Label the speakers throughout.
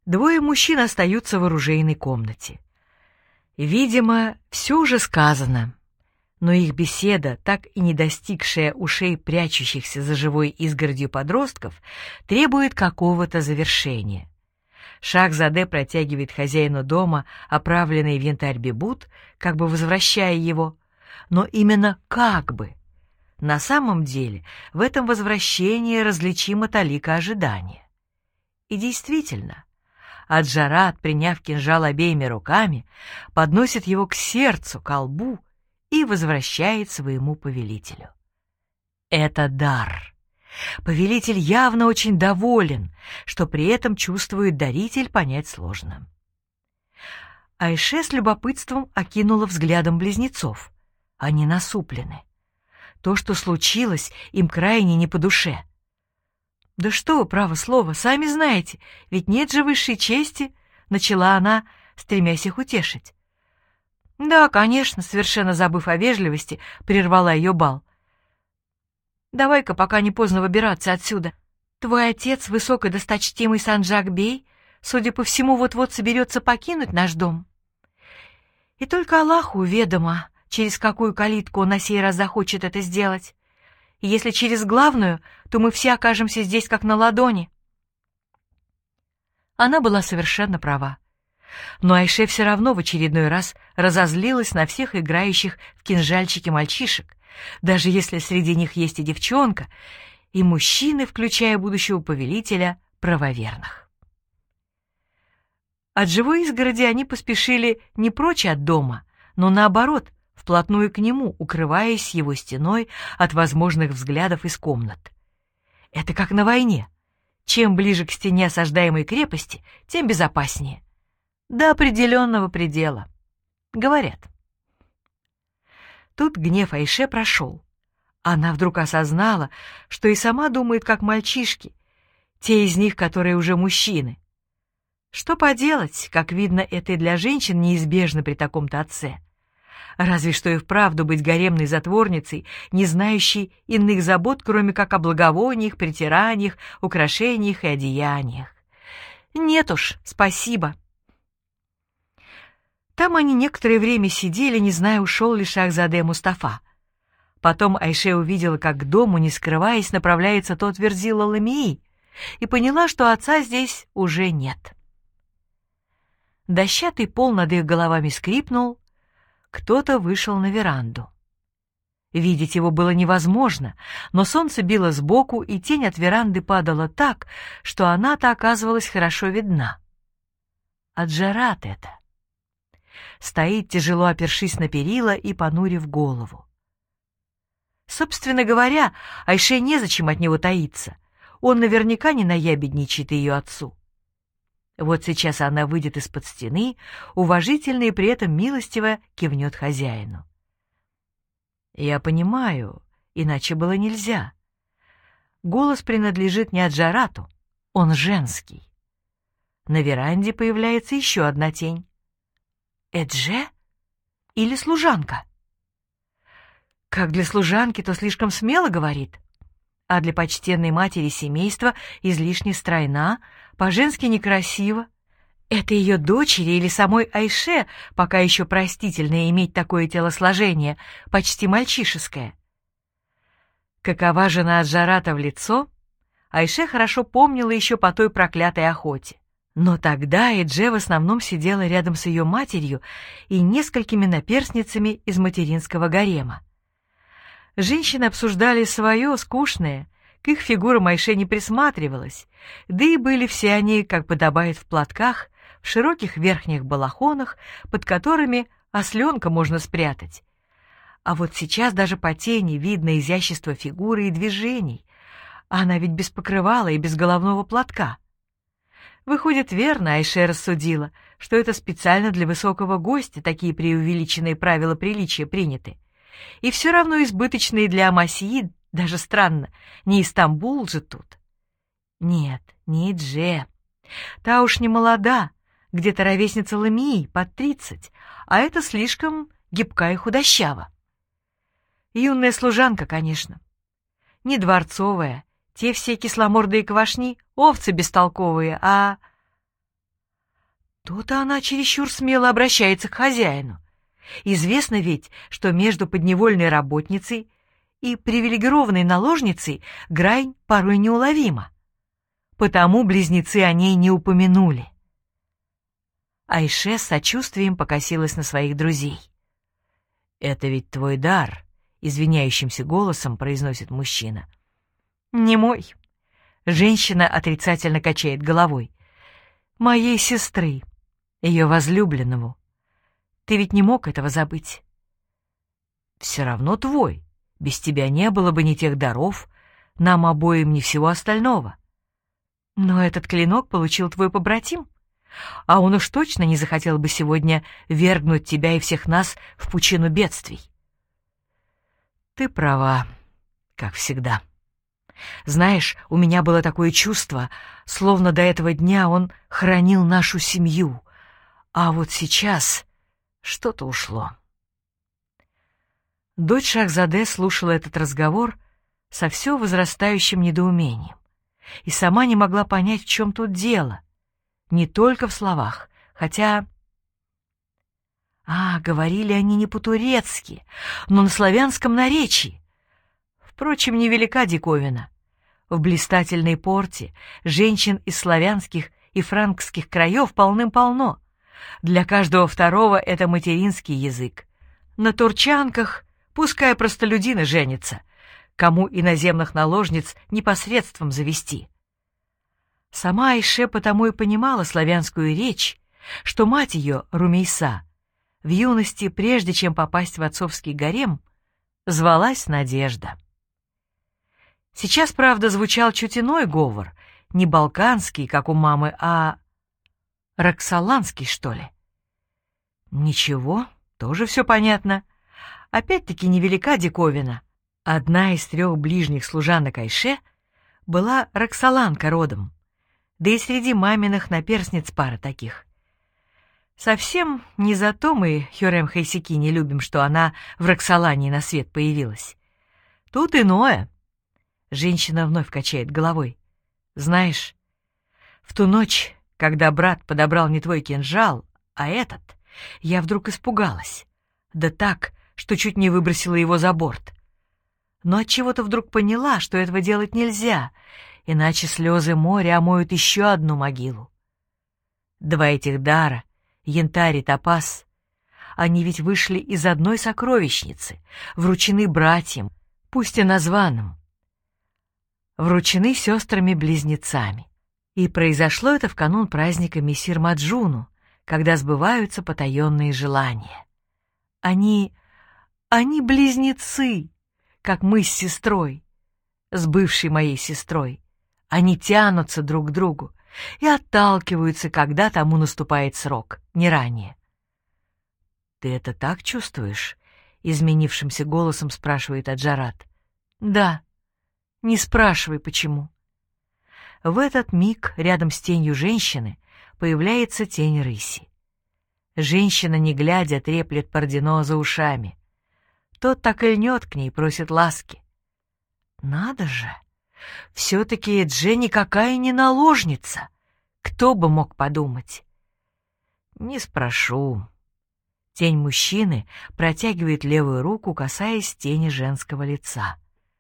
Speaker 1: Двое мужчин остаются в оружейной комнате. Видимо, все уже сказано, но их беседа, так и не достигшая ушей прячущихся за живой изгородью подростков, требует какого-то завершения. Шахзаде протягивает хозяину дома оправленный в янтарь бибут, как бы возвращая его, но именно как бы. На самом деле в этом возвращении различима талика ожидания. И действительно, Аджарат, приняв кинжал обеими руками, подносит его к сердцу, к лбу и возвращает своему повелителю. Это дар. Повелитель явно очень доволен, что при этом чувствует даритель, понять сложно. Айше с любопытством окинула взглядом близнецов. Они насуплены. То, что случилось, им крайне не по душе. «Да что вы, право слово, сами знаете, ведь нет же высшей чести», — начала она, стремясь их утешить. «Да, конечно», — совершенно забыв о вежливости, прервала ее Бал. «Давай-ка, пока не поздно выбираться отсюда. Твой отец, высокодосточтимый Санджак-бей, судя по всему, вот-вот соберется покинуть наш дом. И только Аллаху ведомо, через какую калитку он на сей раз захочет это сделать. И если через главную, то мы все окажемся здесь как на ладони». Она была совершенно права. Но Айше все равно в очередной раз разозлилась на всех играющих в кинжальчики мальчишек, даже если среди них есть и девчонка, и мужчины, включая будущего повелителя, правоверных. От живой изгороди они поспешили не прочь от дома, но наоборот, вплотную к нему, укрываясь его стеной от возможных взглядов из комнат. Это как на войне. Чем ближе к стене осаждаемой крепости, тем безопаснее. До определенного предела. Говорят. Тут гнев Айше прошел. Она вдруг осознала, что и сама думает, как мальчишки, те из них, которые уже мужчины. Что поделать, как видно, это и для женщин неизбежно при таком-то отце. Разве что и вправду быть гаремной затворницей, не знающей иных забот, кроме как о благовониях, притираниях, украшениях и одеяниях. Нет уж, спасибо. Там они некоторое время сидели, не зная, ушел ли Шахзаде Мустафа. Потом Айше увидела, как к дому, не скрываясь, направляется тот Верзила Ламии, и поняла, что отца здесь уже нет. Дощатый пол над их головами скрипнул, кто-то вышел на веранду. Видеть его было невозможно, но солнце било сбоку, и тень от веранды падала так, что она-то оказывалась хорошо видна. Аджарат это. Стоит, тяжело опершись на перила и понурив голову. Собственно говоря, Айше незачем от него таиться. Он наверняка не наябедничает ее отцу. Вот сейчас она выйдет из-под стены, уважительно и при этом милостиво кивнет хозяину. «Я понимаю, иначе было нельзя. Голос принадлежит не Аджарату, он женский». На веранде появляется еще одна тень. «Эдже? Или служанка?» Как для служанки, то слишком смело говорит, а для почтенной матери семейства излишне стройна, по-женски некрасиво. Это ее дочери или самой Айше пока еще простительно иметь такое телосложение, почти мальчишеское. Какова жена Аджарата в лицо, Айше хорошо помнила еще по той проклятой охоте. Но тогда Эдже в основном сидела рядом с ее матерью и несколькими наперсницами из материнского гарема. Женщины обсуждали свое, скучное, к их фигурам Айше не присматривалась, да и были все они, как подобает, в платках, в широких верхних балахонах, под которыми осленка можно спрятать. А вот сейчас даже по тени видно изящество фигуры и движений. Она ведь без покрывала и без головного платка. Выходит, верно, Айше рассудила, что это специально для высокого гостя такие преувеличенные правила приличия приняты. И все равно избыточные для Амасии, даже странно, не Истамбул же тут. Нет, не Эдже. Та уж не молода, где-то ровесница Ламии, под 30, а это слишком гибка и худощава. Юная служанка, конечно. Не дворцовая, те все кисломордые квашни, овцы бестолковые, а... То-то она чересчур смело обращается к хозяину. Известно ведь, что между подневольной работницей и привилегированной наложницей грань порой неуловима. Потому близнецы о ней не упомянули. Айше с сочувствием покосилась на своих друзей. «Это ведь твой дар», — извиняющимся голосом произносит мужчина. «Не мой». Женщина отрицательно качает головой. «Моей сестры, ее возлюбленному. Ты ведь не мог этого забыть». «Все равно твой. Без тебя не было бы ни тех даров, нам обоим ни всего остального». «Но этот клинок получил твой побратим, а он уж точно не захотел бы сегодня вергнуть тебя и всех нас в пучину бедствий». «Ты права, как всегда. Знаешь, у меня было такое чувство, словно до этого дня он хранил нашу семью, а вот сейчас что-то ушло». Дочь Шахзаде слушала этот разговор со все возрастающим недоумением и сама не могла понять, в чем тут дело, не только в словах, хотя... говорили они не по-турецки, но на славянском наречии. Впрочем, невелика диковина. В блистательной порте женщин из славянских и франкских краев полным-полно. Для каждого второго это материнский язык. На турчанках пускай простолюдины женятся, кому иноземных наложниц непосредством завести. Сама Айше потому и понимала славянскую речь, что мать ее, Румейса, в юности, прежде чем попасть в отцовский гарем, звалась Надежда. Сейчас, правда, звучал чуть иной говор, не балканский, как у мамы, а роксоланский, что ли. Ничего, тоже все понятно. Опять-таки невелика диковина. Одна из 3 ближних служанок Айше была роксоланка родом, да и среди маминых наперсниц пара таких. Совсем не за то мы, Хюррем Хайсики, не любим, что она в Роксолане на свет появилась. Тут иное. Женщина вновь качает головой. Знаешь, в ту ночь, когда брат подобрал не твой кинжал, а этот, я вдруг испугалась. Да так, что чуть не выбросила его за борт. Но отчего-то вдруг поняла, что этого делать нельзя, иначе слезы моря омоют еще одну могилу. 2 этих дара, янтарь и топаз, они ведь вышли из одной сокровищницы, вручены братьям, пусть и названным. Вручены сестрами-близнецами. И произошло это в канун праздника Мессир Маджуну, когда сбываются потаенные желания. Они близнецы, как мы с сестрой, с бывшей моей сестрой. Они тянутся друг к другу и отталкиваются, когда тому наступает срок, не ранее. «Ты это так чувствуешь?» — изменившимся голосом спрашивает Аджарат. «Да. Не спрашивай, почему». В этот миг рядом с тенью женщины появляется тень рыси. Женщина, не глядя, треплет Пардино за ушами. Тот так и льнет к ней, просит ласки. Надо же! Все-таки Эдже никакая не наложница. Кто бы мог подумать? Не спрошу. Тень мужчины протягивает левую руку, касаясь тени женского лица.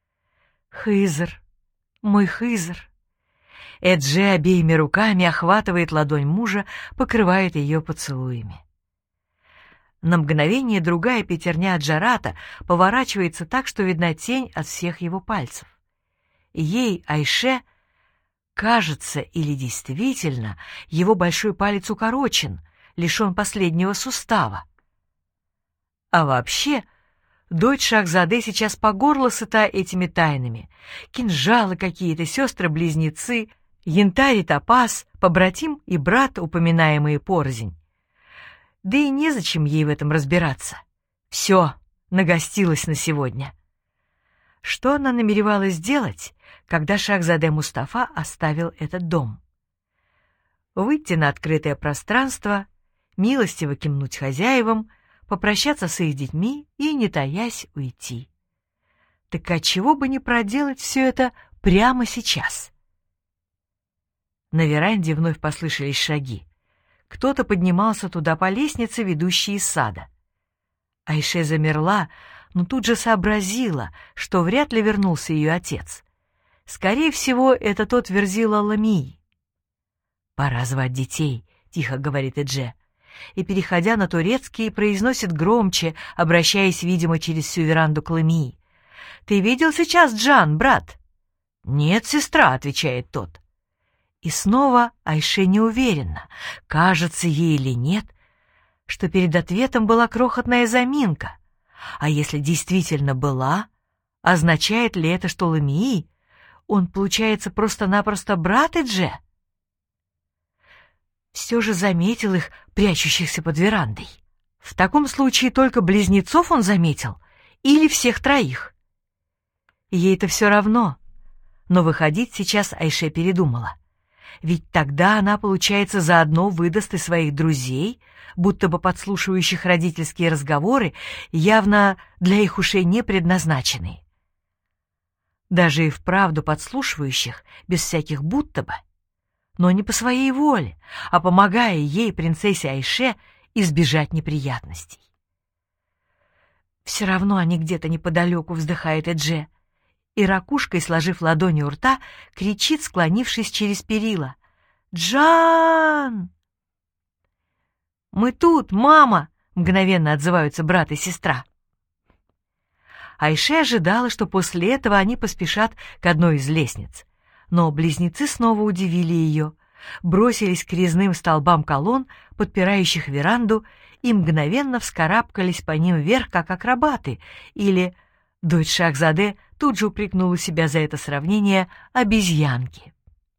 Speaker 1: Хызр, мой Хызр. Эдже обеими руками охватывает ладонь мужа, покрывает ее поцелуями. На мгновение другая пятерня Аджарата поворачивается так, что видна тень от всех его пальцев. Ей, Айше, кажется или действительно его большой палец укорочен, лишен последнего сустава. А вообще, дочь Шахзаде сейчас по горло сыта этими тайнами. Кинжалы какие-то, сестры-близнецы, янтарь и топаз, побратим и брат, упоминаемые порознь. Да и незачем ей в этом разбираться. Все, нагостилась на сегодня. Что она намеревалась сделать, когда Шахзаде Мустафа оставил этот дом? Выйти на открытое пространство, милостиво кивнуть хозяевам, попрощаться с их детьми и, не таясь, уйти. Так отчего бы не проделать все это прямо сейчас? На веранде вновь послышались шаги. Кто-то поднимался туда по лестнице, ведущей из сада. Айше замерла, но тут же сообразила, что вряд ли вернулся ее отец. Скорее всего, это тот Верзила Ламии. «Пора звать детей», — тихо говорит Эдже, и, переходя на турецкий, произносит громче, обращаясь, видимо, через всю веранду к Ламии. «Ты видел сейчас Джан, брат?» «Нет, сестра», — отвечает тот. И снова Айше не уверена, кажется ей или нет, что перед ответом была крохотная заминка. А если действительно была, означает ли это, что Ламии, он, получается, просто-напросто брат Эдже? Все же заметил их, прячущихся под верандой. В таком случае только близнецов он заметил или всех троих? Ей-то все равно, но выходить сейчас Айше передумала. Ведь тогда она, получается, заодно выдаст и своих друзей, будто бы подслушивающих родительские разговоры, явно для их ушей не предназначенные. Даже и вправду подслушивающих, без всяких будто бы, но не по своей воле, а помогая ей, принцессе Айше, избежать неприятностей. «Все равно они где-то неподалеку», — вздыхает Эдже, и ракушкой, сложив ладони у рта, кричит, склонившись через перила: «Джан!» «Мы тут, мама!» — мгновенно отзываются брат и сестра. Айше ожидала, что после этого они поспешат к одной из лестниц. Но близнецы снова удивили ее, бросились к резным столбам колонн, подпирающих веранду, и мгновенно вскарабкались по ним вверх, как акробаты, или, дочь Шахзаде тут же упрекнула себя за это сравнение, обезьянки.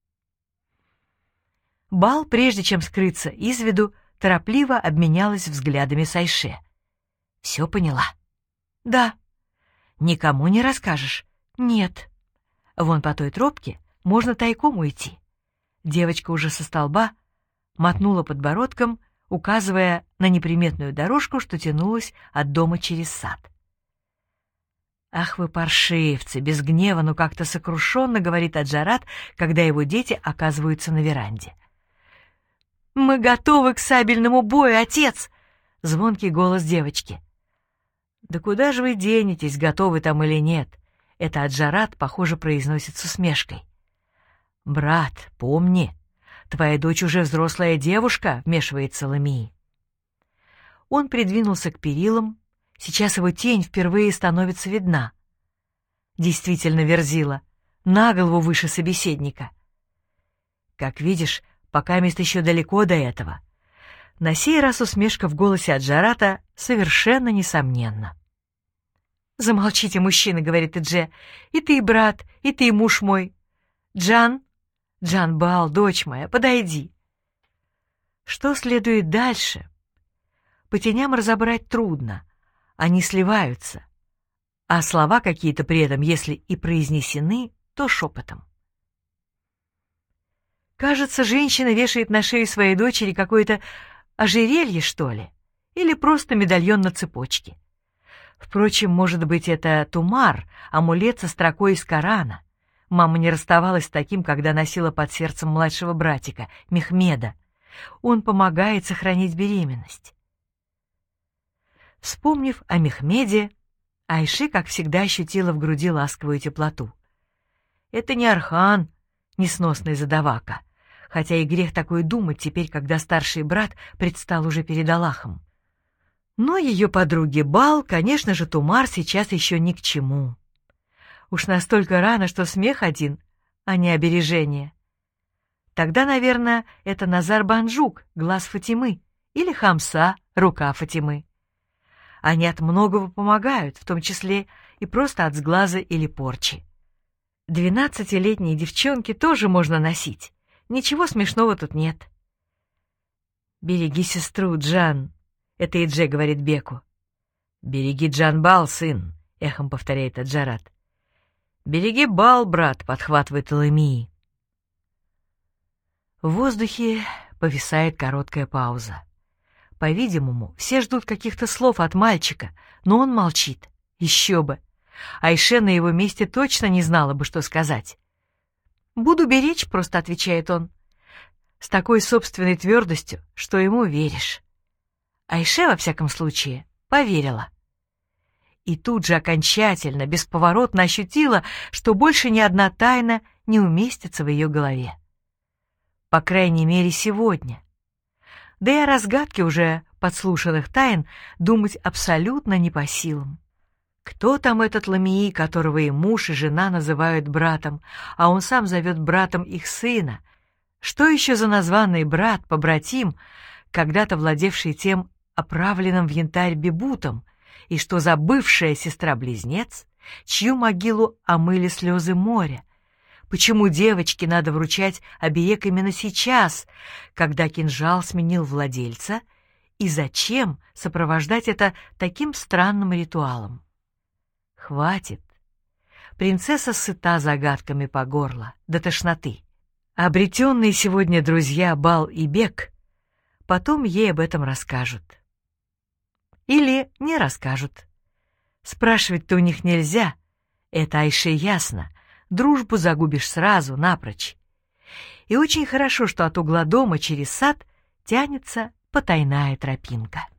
Speaker 1: Бал, прежде чем скрыться из виду, торопливо обменялась взглядами с Айше. «Все поняла?» «Да». «Никому не расскажешь?» «Нет». «Вон по той тропке можно тайком уйти». Девочка уже со столба мотнула подбородком, указывая на неприметную дорожку, что тянулась от дома через сад. «Ах вы паршивцы!» — без гнева, но как-то сокрушенно говорит Аджарат, когда его дети оказываются на веранде. «Мы готовы к сабельному бою, отец!» — звонкий голос девочки. «Да куда же вы денетесь, готовы там или нет?» — это Аджарат, похоже, произносит с усмешкой. «Брат, помни, твоя дочь уже взрослая девушка», — вмешивается Ламии. Он придвинулся к перилам, сейчас его тень впервые становится видна. Действительно Верзила, на голову выше собеседника. Как видишь, пока мест еще далеко до этого. На сей раз усмешка в голосе Аджарата совершенно несомненна. «Замолчите, мужчины», — говорит Эдже, — «и ты, брат, и ты, муж мой. Джан, Джанбал, дочь моя, подойди». Что следует дальше? По теням разобрать трудно, они сливаются, а слова какие-то при этом, если и произнесены, то шепотом. Кажется, женщина вешает на шею своей дочери какое-то ожерелье, что ли, или просто медальон на цепочке. Впрочем, может быть, это тумар, амулет со строкой из Корана. Мама не расставалась с таким, когда носила под сердцем младшего братика, Мехмеда. Он помогает сохранить беременность. Вспомнив о Мехмеде, Айше, как всегда, ощутила в груди ласковую теплоту. Это не Архан, несносный задавака, хотя и грех такое думать теперь, когда старший брат предстал уже перед Аллахом. Но ее подруге Бал, конечно же, тумар сейчас еще ни к чему. Уж настолько рано, что смех один, а не обережение. Тогда, наверное, это Назар Банджук, глаз Фатимы, или Хамса, рука Фатимы. Они от многого помогают, в том числе и просто от сглаза или порчи. 12-летние девчонки тоже можно носить. Ничего смешного тут нет. «Береги сестру, Джан», — это Эдже говорит Беку. «Береги Джанбал, сын», — эхом повторяет Аджарат. «Береги Бал, брат», — подхватывает Ламии. В воздухе повисает короткая пауза. По-видимому, все ждут каких-то слов от мальчика, но он молчит. Еще бы. Айше на его месте точно не знала бы, что сказать. «Буду беречь», — просто отвечает он. с такой собственной твердостью, что ему веришь. Айше, во всяком случае, поверила. И тут же окончательно, бесповоротно ощутила, что больше ни одна тайна не уместится в ее голове. По крайней мере, сегодня. Да и о разгадке уже подслушанных тайн думать абсолютно не по силам. Кто там этот Ламии, которого и муж, и жена называют братом, а он сам зовет братом их сына? Что еще за названный брат, побратим, когда-то владевший тем оправленным в янтарь бебутом, и что за бывшая сестра-близнец, чью могилу омыли слезы моря? Почему девочке надо вручать оберег именно сейчас, когда кинжал сменил владельца, и зачем сопровождать это таким странным ритуалом? Хватит. Принцесса сыта загадками по горло, до тошноты. Обретенные сегодня друзья Бал и Бек потом ей об этом расскажут. Или не расскажут. Спрашивать-то у них нельзя, это Айше ясно, дружбу загубишь сразу, напрочь. И очень хорошо, что от угла дома через сад тянется потайная тропинка.